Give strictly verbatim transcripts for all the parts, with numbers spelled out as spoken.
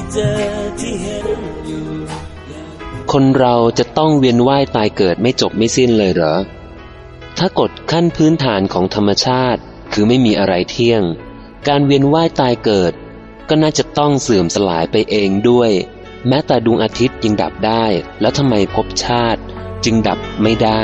เจอที่เห็นอยู่คนเราจะต้องเวียนว่ายตายเกิดไม่จบไม่สิ้นเลยเหรอถ้ากฎขั้นพื้นฐานของธรรมชาติคือไม่มีอะไรเที่ยงการเวียนว่ายตายเกิดก็น่าจะต้องเสื่อมสลายไปเองด้วยแม้แต่ดวงอาทิตย์ยังดับได้แล้วทำไมภพชาติจึงดับไม่ได้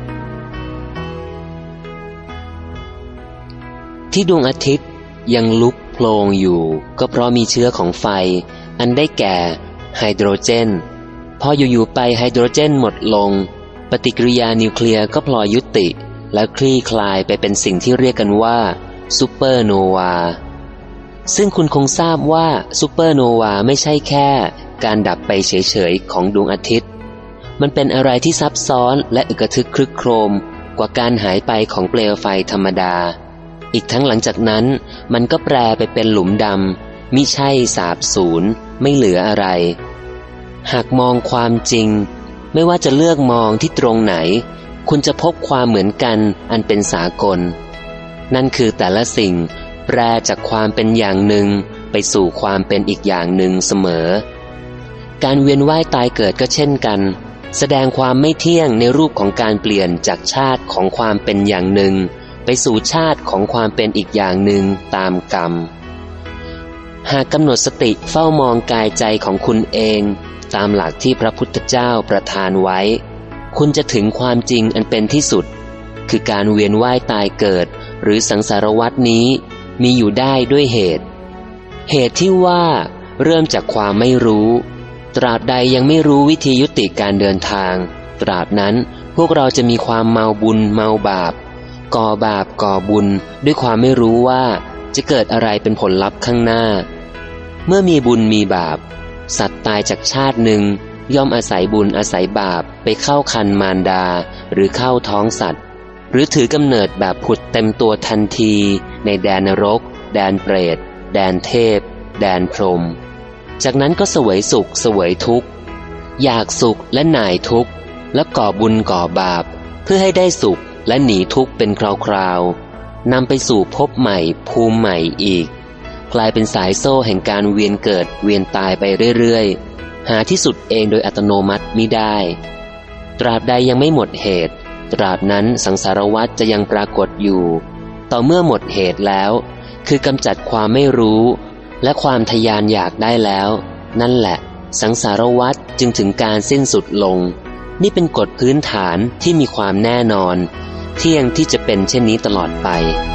ที่ดวงอาทิตย์ยังลุกโผล่อยู่ก็เพราะมีเชื้อของไฟอันได้แก่ไฮโดรเจนพออยู่ๆไปไฮโดรเจนหมดลงปฏิกิริยานิวเคลียร์ก็พลอยยุติและคลี่คลายไปเป็นสิ่งที่เรียกกันว่าซูเปอร์โนวาซึ่งคุณคงทราบว่าซูเปอร์โนวาไม่ใช่แค่การดับไปเฉยๆของดวงอาทิตย์มันเป็นอะไรที่ซับซ้อนและอึกระทึกครึกโครมกว่าการหายไปของเปลวไฟธรรมดาอีกทั้งหลังจากนั้นมันก็แปรไปเป็นหลุมดำมิใช่สาบสูญไม่เหลืออะไรหากมองความจริงไม่ว่าจะเลือกมองที่ตรงไหนคุณจะพบความเหมือนกันอันเป็นสากลนั่นคือแต่ละสิ่งแปรจากความเป็นอย่างหนึ่งไปสู่ความเป็นอีกอย่างหนึ่งเสมอการเวียนว่ายตายเกิดก็เช่นกันแสดงความไม่เที่ยงในรูปของการเปลี่ยนจากชาติของความเป็นอย่างหนึ่งไปสู่ชาติของความเป็นอีกอย่างหนึ่งตามกรรมหากกำหนดสติเฝ้ามองกายใจของคุณเองตามหลักที่พระพุทธเจ้าประทานไว้คุณจะถึงความจริงอันเป็นที่สุดคือการเวียนว่ายตายเกิดหรือสังสารวัฏนี้มีอยู่ได้ด้วยเหตุเหตุที่ว่าเริ่มจากความไม่รู้ตราบใดยังไม่รู้วิธียุติการเดินทางตราบนั้นพวกเราจะมีความเมาบุญเมาบาปก่อบาปก่อบุญด้วยความไม่รู้ว่าจะเกิดอะไรเป็นผลลัพธ์ข้างหน้าเมื่อมีบุญมีบาปสัตว์ตายจากชาติหนึ่งย่อมอาศัยบุญอาศัยบาปไปเข้าครรภ์มารดาหรือเข้าท้องสัตว์หรือถือกำเนิดแบบผุดเต็มตัวทันทีในแดนนรกแดนเปรตแดนเทพแดนพรหมจากนั้นก็เสวยสุขเสวยทุกข์อยากสุขและหน่ายทุกข์และก่อบุญก่อบาปเพื่อให้ได้สุขและหนีทุกข์เป็นคราวๆนำไปสู่ภพใหม่ภูมิใหม่อีกกลายเป็นสายโซ่แห่งการเวียนเกิดเวียนตายไปเรื่อยๆหาที่สุดเองโดยอัตโนมัติมิได้ตราบใดยังไม่หมดเหตุตราบนั้นสังสารวัฏจะยังปรากฏอยู่ต่อเมื่อหมดเหตุแล้วคือกำจัดความไม่รู้และความทยานอยากได้แล้วนั่นแหละสังสารวัฏจึงถึงการสิ้นสุดลงนี่เป็นกฎพื้นฐานที่มีความแน่นอนเที่ยงที่จะเป็นเช่นนี้ตลอดไป